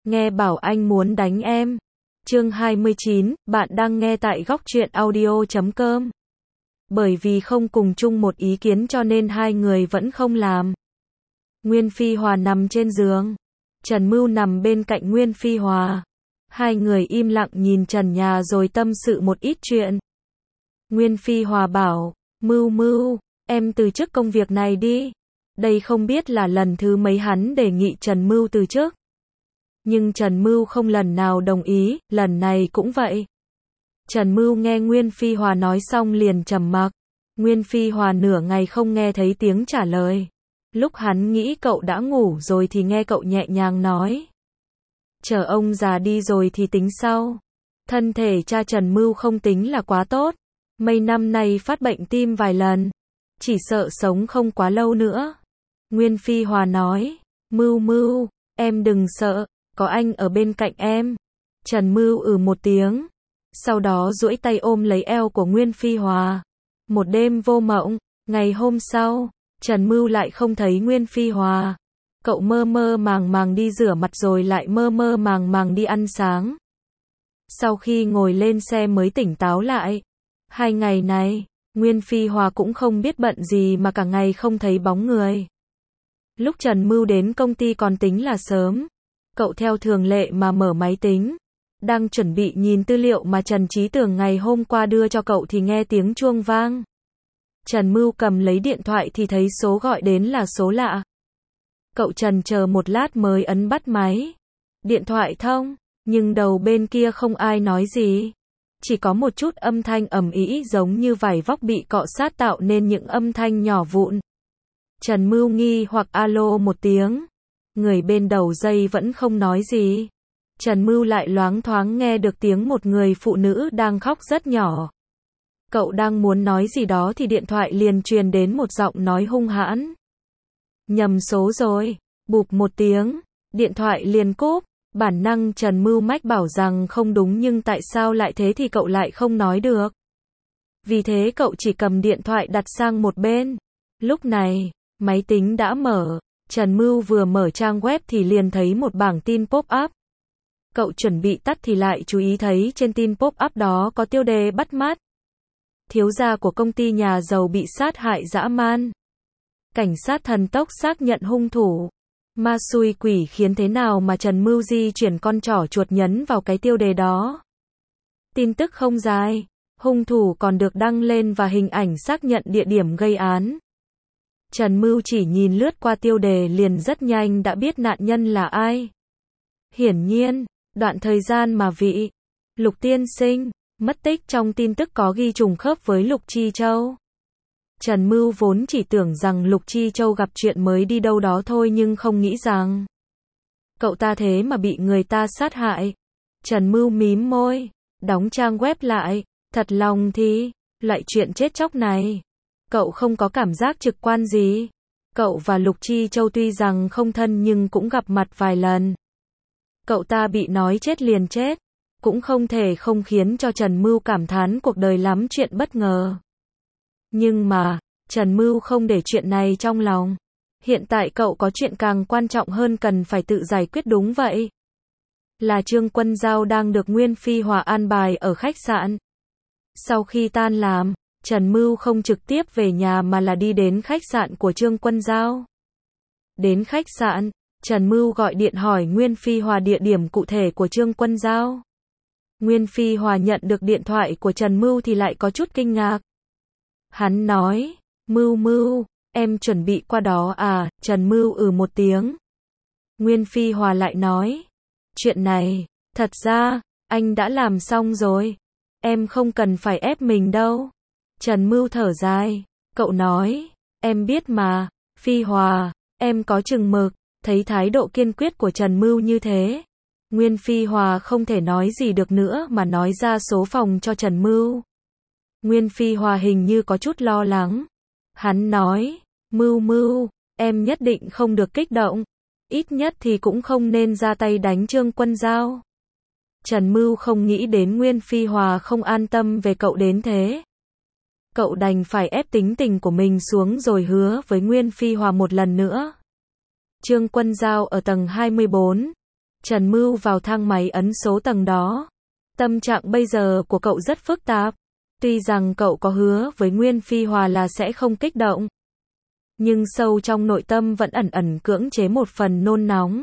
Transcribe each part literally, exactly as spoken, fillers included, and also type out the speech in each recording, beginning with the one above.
nghe bảo anh muốn đánh em. Chương hai mươi chín, bạn đang nghe tại góc truyện audio chấm com. Bởi vì không cùng chung một ý kiến cho nên hai người vẫn không làm. Nguyên Phi Hòa nằm trên giường. Trần Mưu nằm bên cạnh Nguyên Phi Hòa. Hai người im lặng nhìn trần nhà rồi tâm sự một ít chuyện. Nguyên Phi Hòa bảo, Mưu Mưu, em từ chức công việc này đi. Đây không biết là lần thứ mấy hắn đề nghị Trần Mưu từ chức. Nhưng Trần Mưu không lần nào đồng ý, lần này cũng vậy. Trần Mưu nghe Nguyên Phi Hòa nói xong liền trầm mặc. Nguyên Phi Hòa nửa ngày không nghe thấy tiếng trả lời. Lúc hắn nghĩ cậu đã ngủ rồi thì nghe cậu nhẹ nhàng nói. Chờ ông già đi rồi thì tính sau. Thân thể cha Trần Mưu không tính là quá tốt. Mấy năm nay phát bệnh tim vài lần. Chỉ sợ sống không quá lâu nữa. Nguyên Phi Hòa nói, Mưu Mưu, em đừng sợ, có anh ở bên cạnh em. Trần Mưu ừ một tiếng. Sau đó duỗi tay ôm lấy eo của Nguyên Phi Hòa. Một đêm vô mộng, ngày hôm sau, Trần Mưu lại không thấy Nguyên Phi Hòa. Cậu mơ mơ màng màng đi rửa mặt rồi lại mơ mơ màng màng đi ăn sáng. Sau khi ngồi lên xe mới tỉnh táo lại. Hai ngày này, Nguyên Phi Hòa cũng không biết bận gì mà cả ngày không thấy bóng người. Lúc Trần Mưu đến công ty còn tính là sớm. Cậu theo thường lệ mà mở máy tính. Đang chuẩn bị nhìn tư liệu mà Trần Chí Tưởng ngày hôm qua đưa cho cậu thì nghe tiếng chuông vang. Trần Mưu cầm lấy điện thoại thì thấy số gọi đến là số lạ. Cậu trần chờ một lát mới ấn bắt máy. Điện thoại thông, nhưng đầu bên kia không ai nói gì. Chỉ có một chút âm thanh ầm ĩ giống như vải vóc bị cọ sát tạo nên những âm thanh nhỏ vụn. Trần Mưu nghi hoặc alo một tiếng. Người bên đầu dây vẫn không nói gì. Trần Mưu lại loáng thoáng nghe được tiếng một người phụ nữ đang khóc rất nhỏ. Cậu đang muốn nói gì đó thì điện thoại liền truyền đến một giọng nói hung hãn. Nhầm số rồi. Bụp một tiếng. Điện thoại liền cúp. Bản năng Trần Mưu mách bảo rằng không đúng nhưng tại sao lại thế thì cậu lại không nói được. Vì thế cậu chỉ cầm điện thoại đặt sang một bên. Lúc này, máy tính đã mở. Trần Mưu vừa mở trang web thì liền thấy một bảng tin pop-up. Cậu chuẩn bị tắt thì lại chú ý thấy trên tin pop-up đó có tiêu đề bắt mắt. Thiếu gia của công ty nhà giàu bị sát hại dã man. Cảnh sát thần tốc xác nhận hung thủ. Ma xui quỷ khiến thế nào mà Trần Mưu di chuyển con trỏ chuột nhấn vào cái tiêu đề đó. Tin tức không dài. Hung thủ còn được đăng lên và hình ảnh xác nhận địa điểm gây án. Trần Mưu chỉ nhìn lướt qua tiêu đề liền rất nhanh đã biết nạn nhân là ai. Hiển nhiên, đoạn thời gian mà vị Lục tiên sinh mất tích trong tin tức có ghi trùng khớp với Lục Chi Châu. Trần Mưu vốn chỉ tưởng rằng Lục Chi Châu gặp chuyện mới đi đâu đó thôi nhưng không nghĩ rằng cậu ta thế mà bị người ta sát hại. Trần Mưu mím môi, đóng trang web lại, thật lòng thì, loại chuyện chết chóc này, cậu không có cảm giác trực quan gì. Cậu và Lục Chi Châu tuy rằng không thân nhưng cũng gặp mặt vài lần. Cậu ta bị nói chết liền chết, cũng không thể không khiến cho Trần Mưu cảm thán cuộc đời lắm chuyện bất ngờ. Nhưng mà, Trần Mưu không để chuyện này trong lòng. Hiện tại cậu có chuyện càng quan trọng hơn cần phải tự giải quyết đúng vậy. Là Trương Quân Giao đang được Nguyên Phi Hòa an bài ở khách sạn. Sau khi tan làm, Trần Mưu không trực tiếp về nhà mà là đi đến khách sạn của Trương Quân Giao. Đến khách sạn, Trần Mưu gọi điện hỏi Nguyên Phi Hòa địa điểm cụ thể của Trương Quân Giao. Nguyên Phi Hòa nhận được điện thoại của Trần Mưu thì lại có chút kinh ngạc. Hắn nói, Mưu Mưu, em chuẩn bị qua đó à, Trần Mưu ừ một tiếng. Nguyên Phi Hòa lại nói, chuyện này, thật ra, anh đã làm xong rồi. Em không cần phải ép mình đâu. Trần Mưu thở dài, cậu nói, em biết mà, Phi Hòa, em có chừng mực. Thấy thái độ kiên quyết của Trần Mưu như thế, Nguyên Phi Hòa không thể nói gì được nữa mà nói ra số phòng cho Trần Mưu. Nguyên Phi Hòa hình như có chút lo lắng. Hắn nói, Mưu Mưu, em nhất định không được kích động. Ít nhất thì cũng không nên ra tay đánh Trương Quân Giao. Trần Mưu không nghĩ đến Nguyên Phi Hòa không an tâm về cậu đến thế. Cậu đành phải ép tính tình của mình xuống rồi hứa với Nguyên Phi Hòa một lần nữa. Trương Quân Giao ở tầng hai mươi bốn. Trần Mưu vào thang máy ấn số tầng đó. Tâm trạng bây giờ của cậu rất phức tạp. Tuy rằng cậu có hứa với Nguyên Phi Hòa là sẽ không kích động, nhưng sâu trong nội tâm vẫn ẩn ẩn cưỡng chế một phần nôn nóng.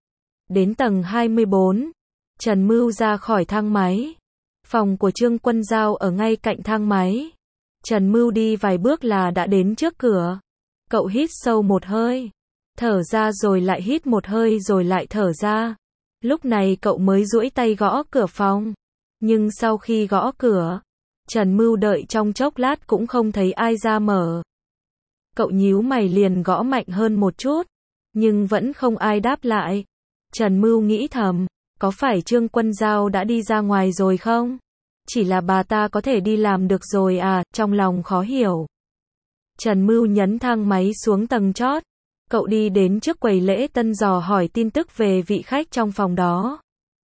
Đến tầng hai mươi bốn, Trần Mưu ra khỏi thang máy. Phòng của Trương Quân Giao ở ngay cạnh thang máy. Trần Mưu đi vài bước là đã đến trước cửa. Cậu hít sâu một hơi, thở ra rồi lại hít một hơi rồi lại thở ra. Lúc này cậu mới duỗi tay gõ cửa phòng. Nhưng sau khi gõ cửa, Trần Mưu đợi trong chốc lát cũng không thấy ai ra mở. Cậu nhíu mày liền gõ mạnh hơn một chút, nhưng vẫn không ai đáp lại. Trần Mưu nghĩ thầm, có phải Trương Quân Giao đã đi ra ngoài rồi không? Chỉ là bà ta có thể đi làm được rồi à, trong lòng khó hiểu. Trần Mưu nhấn thang máy xuống tầng chót. Cậu đi đến trước quầy lễ tân dò hỏi tin tức về vị khách trong phòng đó.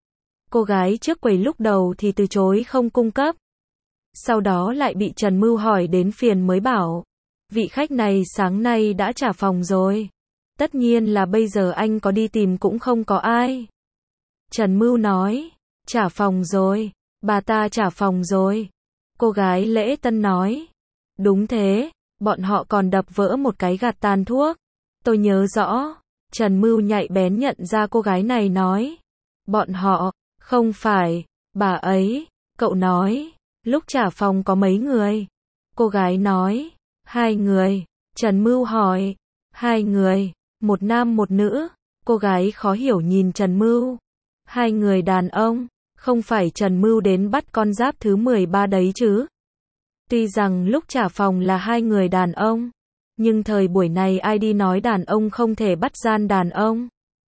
Cô gái trước quầy lúc đầu thì từ chối không cung cấp. Sau đó lại bị Trần Mưu hỏi đến phiền mới bảo, vị khách này sáng nay đã trả phòng rồi. Tất nhiên là bây giờ anh có đi tìm cũng không có ai. Trần Mưu nói, trả phòng rồi, bà ta trả phòng rồi. Cô gái lễ tân nói, đúng thế, bọn họ còn đập vỡ một cái gạt tàn thuốc. Tôi nhớ rõ. Trần Mưu nhạy bén nhận ra cô gái này nói, bọn họ, không phải, bà ấy. Cậu nói, lúc trả phòng có mấy người? Cô gái nói, hai người. Trần Mưu hỏi, hai người, một nam một nữ. Cô gái khó hiểu nhìn Trần Mưu. Hai người đàn ông, không phải Trần Mưu đến bắt con giáp thứ mười ba đấy chứ? Tuy rằng lúc trả phòng là hai người đàn ông, nhưng thời buổi này ai đi nói đàn ông không thể bắt gian đàn ông.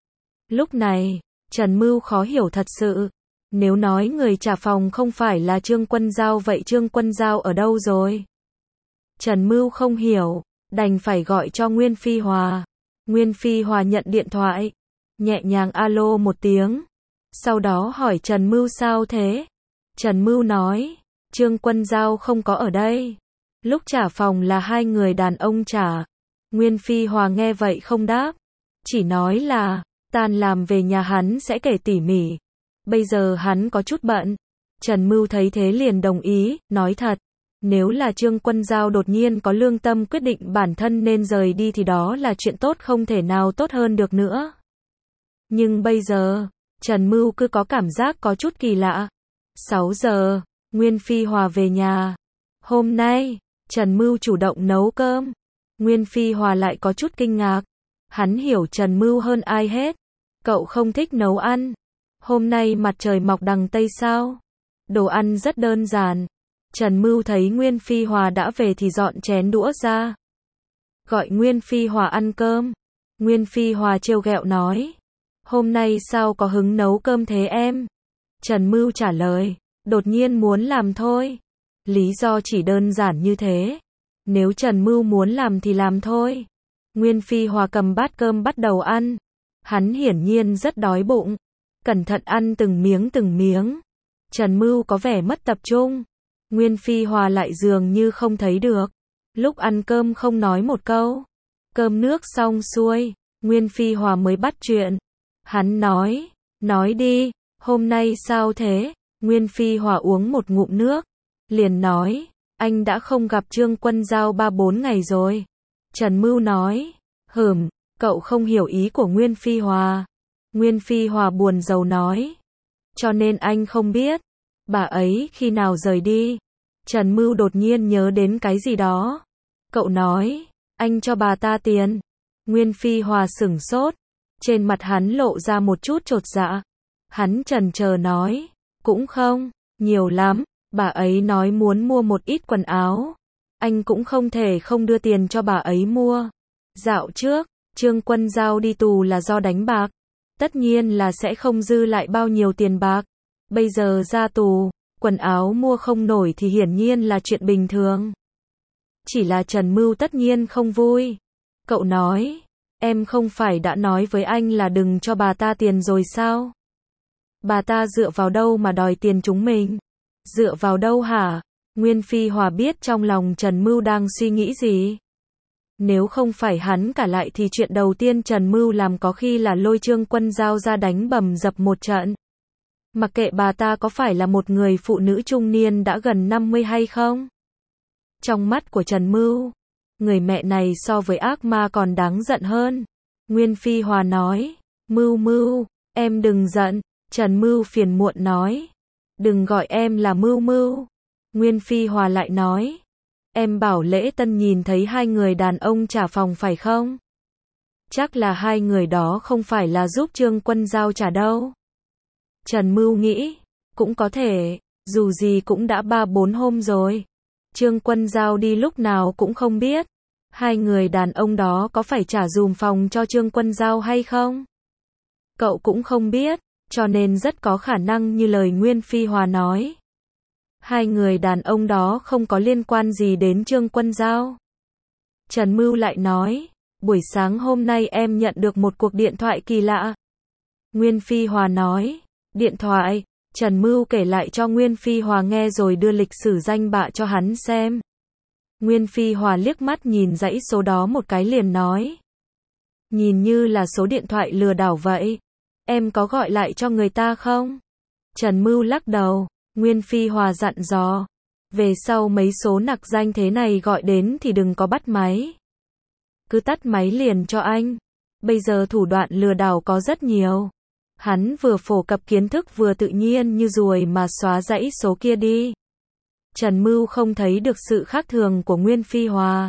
Lúc này, Trần Mưu khó hiểu thật sự. Nếu nói người trả phòng không phải là Trương Quân Giao vậy Trương Quân Giao ở đâu rồi? Trần Mưu không hiểu, đành phải gọi cho Nguyên Phi Hòa. Nguyên Phi Hòa nhận điện thoại, nhẹ nhàng alo một tiếng. Sau đó hỏi Trần Mưu sao thế? Trần Mưu nói, Trương Quân Giao không có ở đây. Lúc trả phòng là hai người đàn ông trả. Nguyên Phi Hòa nghe vậy không đáp. Chỉ nói là, tan làm về nhà hắn sẽ kể tỉ mỉ. Bây giờ hắn có chút bận. Trần Mưu thấy thế liền đồng ý, nói thật. Nếu là Trương Quân Giao đột nhiên có lương tâm quyết định bản thân nên rời đi thì đó là chuyện tốt không thể nào tốt hơn được nữa. Nhưng bây giờ, Trần Mưu cứ có cảm giác có chút kỳ lạ. sáu giờ, Nguyên Phi Hòa về nhà. Hôm nay, Trần Mưu chủ động nấu cơm. Nguyên Phi Hòa lại có chút kinh ngạc. Hắn hiểu Trần Mưu hơn ai hết. Cậu không thích nấu ăn. Hôm nay mặt trời mọc đằng Tây sao? Đồ ăn rất đơn giản. Trần Mưu thấy Nguyên Phi Hòa đã về thì dọn chén đũa ra. Gọi Nguyên Phi Hòa ăn cơm. Nguyên Phi Hòa trêu ghẹo nói. Hôm nay sao có hứng nấu cơm thế em? Trần Mưu trả lời. Đột nhiên muốn làm thôi. Lý do chỉ đơn giản như thế. Nếu Trần Mưu muốn làm thì làm thôi. Nguyên Phi Hòa cầm bát cơm bắt đầu ăn. Hắn hiển nhiên rất đói bụng. Cẩn thận ăn từng miếng từng miếng. Trần Mưu có vẻ mất tập trung. Nguyên Phi Hòa lại dường như không thấy được. Lúc ăn cơm không nói một câu. Cơm nước xong xuôi, Nguyên Phi Hòa mới bắt chuyện. Hắn nói, nói đi, hôm nay sao thế? Nguyên Phi Hòa uống một ngụm nước. Liền nói, anh đã không gặp Trương Quân Giao ba bốn ngày rồi. Trần Mưu nói, hừm, cậu không hiểu ý của Nguyên Phi Hòa. Nguyên Phi Hòa buồn rầu nói, cho nên anh không biết, bà ấy khi nào rời đi. Trần Mưu đột nhiên nhớ đến cái gì đó. Cậu nói, anh cho bà ta tiền. Nguyên Phi Hòa sửng sốt. Trên mặt hắn lộ ra một chút chột dạ. Hắn chần chờ nói, cũng không, nhiều lắm. Bà ấy nói muốn mua một ít quần áo. Anh cũng không thể không đưa tiền cho bà ấy mua. Dạo trước, Trương Quân Giao đi tù là do đánh bạc. Tất nhiên là sẽ không dư lại bao nhiêu tiền bạc. Bây giờ ra tù, quần áo mua không nổi thì hiển nhiên là chuyện bình thường. Chỉ là Trần Mưu tất nhiên không vui. Cậu nói, em không phải đã nói với anh là đừng cho bà ta tiền rồi sao? Bà ta dựa vào đâu mà đòi tiền chúng mình? Dựa vào đâu hả? Nguyên Phi Hòa biết trong lòng Trần Mưu đang suy nghĩ gì. Nếu không phải hắn cả lại thì chuyện đầu tiên Trần Mưu làm có khi là lôi Trương Quân Giao ra đánh bầm dập một trận. Mặc kệ bà ta có phải là một người phụ nữ trung niên đã gần năm mươi hay không. Trong mắt của Trần Mưu, người mẹ này so với ác ma còn đáng giận hơn. Nguyên Phi Hòa nói, Mưu Mưu, em đừng giận. Trần Mưu phiền muộn nói, đừng gọi em là Mưu Mưu. Nguyên Phi Hòa lại nói, em bảo Lễ Tân nhìn thấy hai người đàn ông trả phòng phải không? Chắc là hai người đó không phải là giúp Trương Quân Giao trả đâu. Trần Mưu nghĩ, cũng có thể, dù gì cũng đã ba bốn hôm rồi. Trương Quân Giao đi lúc nào cũng không biết. Hai người đàn ông đó có phải trả dùm phòng cho Trương Quân Giao hay không? Cậu cũng không biết, cho nên rất có khả năng như lời Nguyên Phi Hòa nói. Hai người đàn ông đó không có liên quan gì đến Trương Quân Giao. Trần Mưu lại nói, buổi sáng hôm nay em nhận được một cuộc điện thoại kỳ lạ. Nguyên Phi Hòa nói, điện thoại. Trần Mưu kể lại cho Nguyên Phi Hòa nghe rồi đưa lịch sử danh bạ cho hắn xem. Nguyên Phi Hòa liếc mắt nhìn dãy số đó một cái liền nói, nhìn như là số điện thoại lừa đảo vậy. Em có gọi lại cho người ta không? Trần Mưu lắc đầu. Nguyên Phi Hòa dặn dò, về sau mấy số nặc danh thế này gọi đến thì đừng có bắt máy. Cứ tắt máy liền cho anh. Bây giờ thủ đoạn lừa đảo có rất nhiều. Hắn vừa phổ cập kiến thức vừa tự nhiên như ruồi mà xóa dãy số kia đi. Trần Mưu không thấy được sự khác thường của Nguyên Phi Hòa.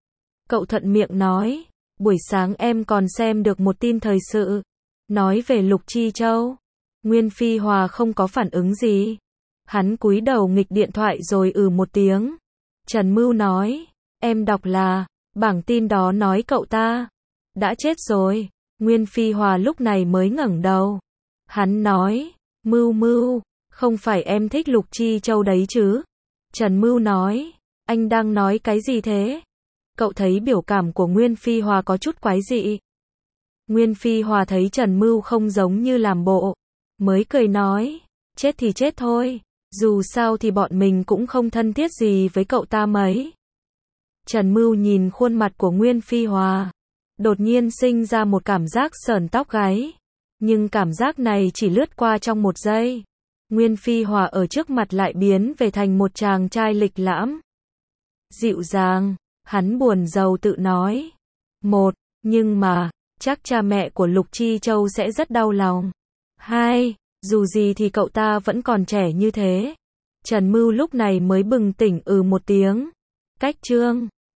Cậu thuận miệng nói, buổi sáng em còn xem được một tin thời sự, nói về Lục Chi Châu. Nguyên Phi Hòa không có phản ứng gì. Hắn cúi đầu nghịch điện thoại rồi ừ một tiếng. Trần Mưu nói, em đọc là, bảng tin đó nói cậu ta đã chết rồi. Nguyên Phi Hòa lúc này mới ngẩng đầu. Hắn nói, Mưu Mưu, không phải em thích Lục Chi Châu đấy chứ? Trần Mưu nói, anh đang nói cái gì thế? Cậu thấy biểu cảm của Nguyên Phi Hòa có chút quái dị. Nguyên Phi Hòa thấy Trần Mưu không giống như làm bộ, mới cười nói, chết thì chết thôi, dù sao thì bọn mình cũng không thân thiết gì với cậu ta mấy. Trần Mưu nhìn khuôn mặt của Nguyên Phi Hòa, đột nhiên sinh ra một cảm giác sởn tóc gáy, nhưng cảm giác này chỉ lướt qua trong một giây. Nguyên Phi Hòa ở trước mặt lại biến về thành một chàng trai lịch lãm, dịu dàng. Hắn buồn rầu tự nói, một, nhưng mà, chắc cha mẹ của Lục Chi Châu sẽ rất đau lòng. Hai, dù gì thì cậu ta vẫn còn trẻ như thế. Trần Mưu lúc này mới bừng tỉnh ừ một tiếng. Cách chương